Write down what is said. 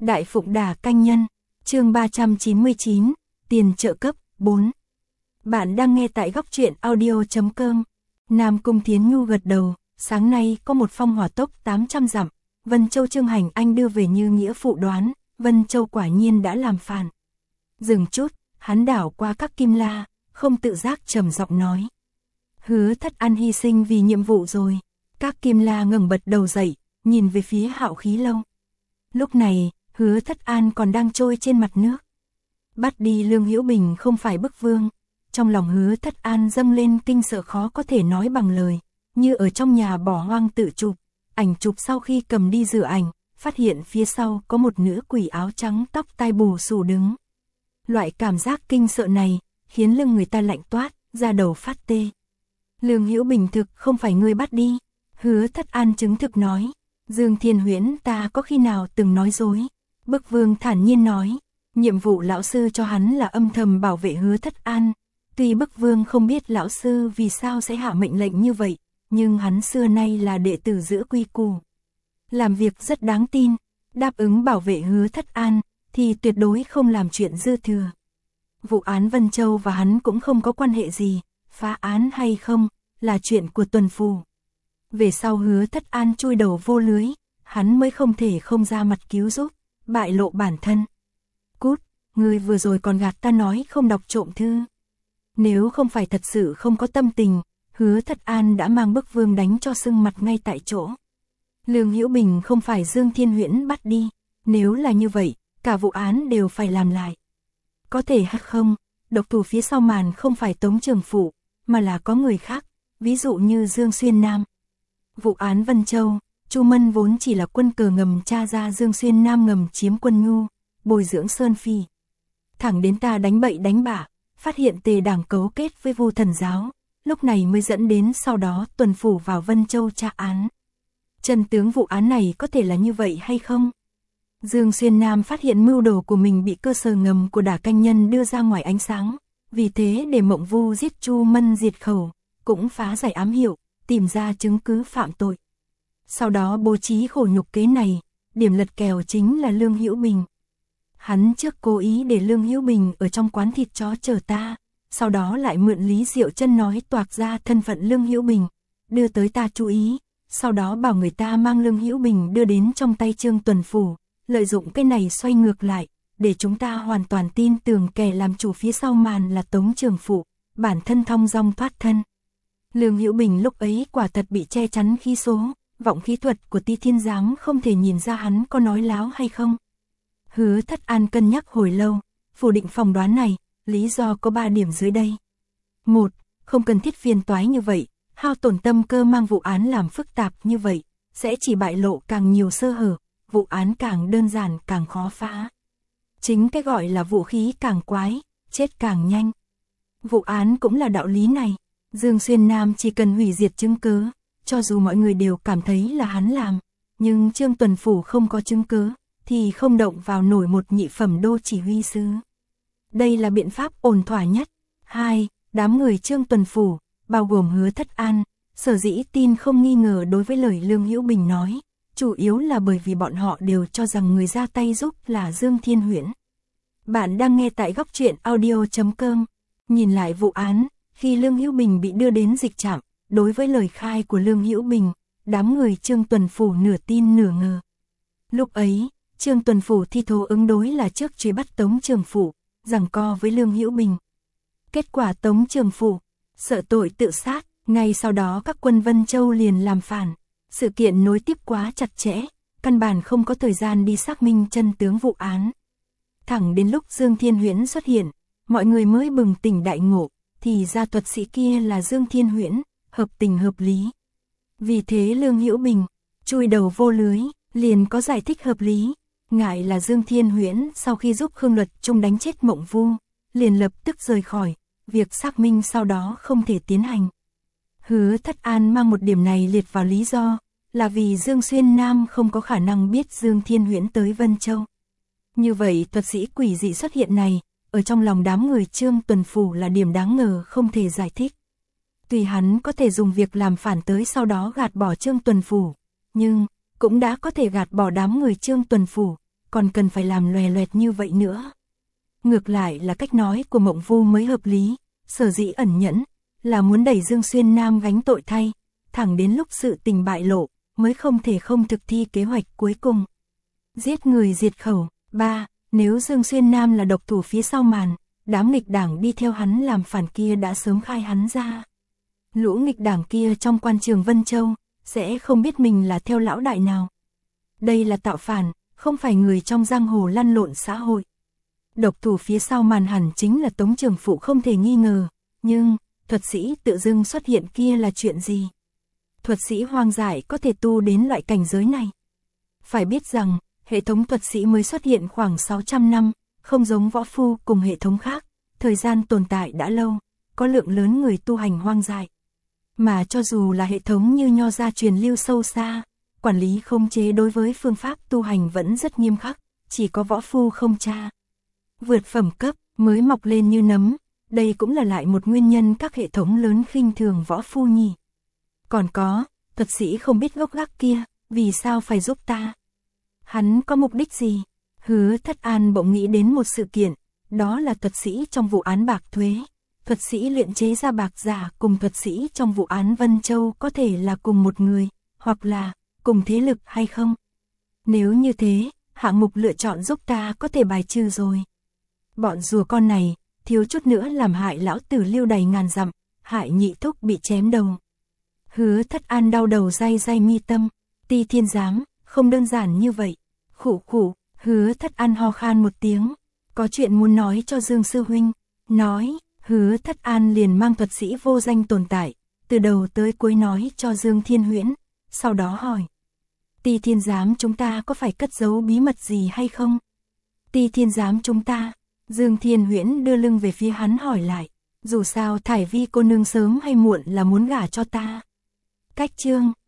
Đại Phụng Đà Canh Nhân, chương 399, tiền trợ cấp, 4. Bạn đang nghe tại góc truyện audio.com. Nam Cung Thiến Nhu gật đầu, sáng nay có một phong hỏa tốc 800 dặm, Vân Châu Trương Hành Anh đưa về như nghĩa phụ đoán, Vân Châu quả nhiên đã làm phản. Dừng chút, hắn đảo qua các kim la, không tự giác trầm giọng nói. Hứa Thất An hy sinh vì nhiệm vụ rồi. Các kim la ngẩng bật đầu dậy, nhìn về phía Hạo Khí Lâu. Lúc này, Hứa Thất An còn đang trôi trên mặt nước. Bắt đi Lương Hữu Bình không phải bức vương. Trong lòng Hứa Thất An dâng lên kinh sợ khó có thể nói bằng lời, như ở trong nhà bỏ hoang tự chụp. Ảnh chụp sau khi cầm đi rửa ảnh, phát hiện phía sau có một nữ quỷ áo trắng tóc tai bù xù đứng. Loại cảm giác kinh sợ này, khiến lưng người ta lạnh toát, da đầu phát tê. Lương Hữu Bình thực không phải ngươi bắt đi. Hứa Thất An chứng thực nói. Dương Thiên Huyễn ta có khi nào từng nói dối. Bức vương thản nhiên nói. Nhiệm vụ lão sư cho hắn là âm thầm bảo vệ Hứa Thất An. Tuy bức vương không biết lão sư vì sao sẽ hạ mệnh lệnh như vậy, nhưng hắn xưa nay là đệ tử giữ quy củ. Làm việc rất đáng tin, đáp ứng bảo vệ Hứa Thất An, thì tuyệt đối không làm chuyện dư thừa. Vụ án Vân Châu và hắn cũng không có quan hệ gì, phá án hay không, là chuyện của tuần phù. Về sau Hứa Thất An chui đầu vô lưới, hắn mới không thể không ra mặt cứu giúp, bại lộ bản thân. Cút, ngươi vừa rồi còn gạt ta nói không đọc trộm thư. Nếu không phải thật sự không có tâm tình, Hứa Thất An đã mang bức vương đánh cho sưng mặt ngay tại chỗ. Lương Hữu Bình không phải Dương Thiên Huyễn bắt đi, nếu là như vậy, cả vụ án đều phải làm lại. Có thể hay không, độc thủ phía sau màn không phải Tống Trường Phụ, mà là có người khác, ví dụ như Dương Xuyên Nam. Vụ án Vân Châu, Chu Mân vốn chỉ là quân cờ ngầm tra ra Dương Xuyên Nam ngầm chiếm Quân Nhu, bồi dưỡng Sơn Phi. Thẳng đến ta đánh bậy đánh bạ, phát hiện Tề Đảng cấu kết với Vu Thần Giáo, lúc này mới dẫn đến sau đó tuần phủ vào Vân Châu tra án. Chân tướng vụ án này có thể là như vậy hay không? Dương Xuyên Nam phát hiện mưu đồ của mình bị cơ sở ngầm của Đả Canh Nhân đưa ra ngoài ánh sáng, vì thế để Mộng Vu giết Chu Mân diệt khẩu, cũng phá giải ám hiệu, tìm ra chứng cứ phạm tội. Sau đó bố trí khổ nhục kế này, điểm lật kèo chính là Lương Hữu Bình. Hắn trước cố ý để Lương Hữu Bình ở trong quán thịt chó chờ ta, sau đó lại mượn Lý Diệu Chân nói toạc ra thân phận Lương Hữu Bình, đưa tới ta chú ý, sau đó bảo người ta mang Lương Hữu Bình đưa đến trong tay Trương Tuần Phủ, lợi dụng cái này xoay ngược lại, để chúng ta hoàn toàn tin tưởng kẻ làm chủ phía sau màn là Tống Trường Phụ, bản thân thong dong thoát thân. Lương Hữu Bình lúc ấy quả thật bị che chắn khí số, vọng khí thuật của Ti Thiên Giám không thể nhìn ra hắn có nói láo hay không. Hứa Thất An cân nhắc hồi lâu, phủ định phỏng đoán này, lý do có 3 điểm dưới đây. 1. Không cần thiết phiền toái như vậy, hao tổn tâm cơ mang vụ án làm phức tạp như vậy, sẽ chỉ bại lộ càng nhiều sơ hở, vụ án càng đơn giản càng khó phá. Chính cái gọi là vũ khí càng quái, chết càng nhanh. Vụ án cũng là đạo lý này, Dương Xuyên Nam chỉ cần hủy diệt chứng cứ, cho dù mọi người đều cảm thấy là hắn làm, nhưng Trương Tuần Phủ không có chứng cứ, thì không động vào nổi một nhị phẩm đô chỉ huy sứ. Đây là biện pháp ổn thỏa nhất. 2. Đám người Trương Tuần Phủ, bao gồm Hứa Thất An, sở dĩ tin không nghi ngờ đối với lời Lương Hữu Bình nói, chủ yếu là bởi vì bọn họ đều cho rằng người ra tay giúp là Dương Thiên Huyễn. Bạn đang nghe tại góc truyện audio.com. Nhìn lại vụ án, khi Lương Hữu Bình bị đưa đến dịch trạm, đối với lời khai của Lương Hữu Bình, đám người Trương Tuần Phủ nửa tin nửa ngờ. Lúc ấy, Trương Tuần Phủ thi thố ứng đối là trước truy bắt Tống Trường Phủ, giằng co với Lương Hữu Bình. Kết quả Tống Trường Phủ sợ tội tự sát, ngay sau đó các quân Vân Châu liền làm phản. Sự kiện nối tiếp quá chặt chẽ, căn bản không có thời gian đi xác minh chân tướng vụ án. Thẳng đến lúc Dương Thiên Huyễn xuất hiện, mọi người mới bừng tỉnh đại ngộ, thì ra thuật sĩ kia là Dương Thiên Huyễn, hợp tình hợp lý. Vì thế Lương Hữu Bình chui đầu vô lưới, liền có giải thích hợp lý. Ngại là Dương Thiên Huyễn sau khi giúp Khương Luật Trung đánh chết Mộng Vu, liền lập tức rời khỏi, việc xác minh sau đó không thể tiến hành. Hứa Thất An mang một điểm này liệt vào lý do, là vì Dương Xuyên Nam không có khả năng biết Dương Thiên Huyễn tới Vân Châu. Như vậy thuật sĩ quỷ dị xuất hiện này, ở trong lòng đám người Trương Tuần Phủ là điểm đáng ngờ không thể giải thích. Tuy hắn có thể dùng việc làm phản tới sau đó gạt bỏ Trương Tuần Phủ, nhưng cũng đã có thể gạt bỏ đám người Trương Tuần Phủ, còn cần phải làm lòe loẹt như vậy nữa. Ngược lại là cách nói của Mộng Vu mới hợp lý, sở dĩ ẩn nhẫn, là muốn đẩy Dương Xuyên Nam gánh tội thay, thẳng đến lúc sự tình bại lộ, mới không thể không thực thi kế hoạch cuối cùng. Giết người diệt khẩu. 3. Nếu Dương Xuyên Nam là độc thủ phía sau màn, đám nghịch đảng đi theo hắn làm phản kia đã sớm khai hắn ra. Lũ nghịch đảng kia trong quan trường Vân Châu, sẽ không biết mình là theo lão đại nào. Đây là tạo phản, không phải người trong giang hồ lăn lộn xã hội. Độc thủ phía sau màn hẳn chính là Tống Trường Phụ không thể nghi ngờ, nhưng, thuật sĩ tự dưng xuất hiện kia là chuyện gì? Thuật sĩ hoang dại có thể tu đến loại cảnh giới này. Phải biết rằng, hệ thống thuật sĩ mới xuất hiện khoảng 600 năm, không giống võ phu cùng hệ thống khác, thời gian tồn tại đã lâu, có lượng lớn người tu hành hoang dại. Mà cho dù là hệ thống như Nho gia truyền lưu sâu xa, quản lý khống chế đối với phương pháp tu hành vẫn rất nghiêm khắc, chỉ có võ phu không tra. Vượt phẩm cấp mới mọc lên như nấm, đây cũng là lại một nguyên nhân các hệ thống lớn khinh thường võ phu nhỉ. Còn có, thuật sĩ không biết gốc gác kia, vì sao phải giúp ta? Hắn có mục đích gì? Hứa Thất An bỗng nghĩ đến một sự kiện, đó là thuật sĩ trong vụ án bạc thuế. Thuật sĩ luyện chế ra bạc giả cùng thuật sĩ trong vụ án Vân Châu có thể là cùng một người, hoặc là cùng thế lực hay không? Nếu như thế, hạng mục lựa chọn giúp ta có thể bài trừ rồi. Bọn rùa con này, thiếu chút nữa làm hại lão tử Lưu đầy ngàn dặm, hại nhị thúc bị chém đầu. Hứa Thất An đau đầu day day mi tâm, Ti Thiên Giám, không đơn giản như vậy. Khụ khụ, Hứa Thất An ho khan một tiếng, có chuyện muốn nói cho Dương sư huynh. Nói, Hứa Thất An liền mang thuật sĩ vô danh tồn tại, từ đầu tới cuối nói cho Dương Thiên Huyễn, sau đó hỏi. Ti Thiên Giám chúng ta có phải cất giấu bí mật gì hay không? Ti Thiên Giám chúng ta, Dương Thiên Huyễn đưa lưng về phía hắn hỏi lại, dù sao Thải Vi cô nương sớm hay muộn là muốn gả cho ta. Cách chương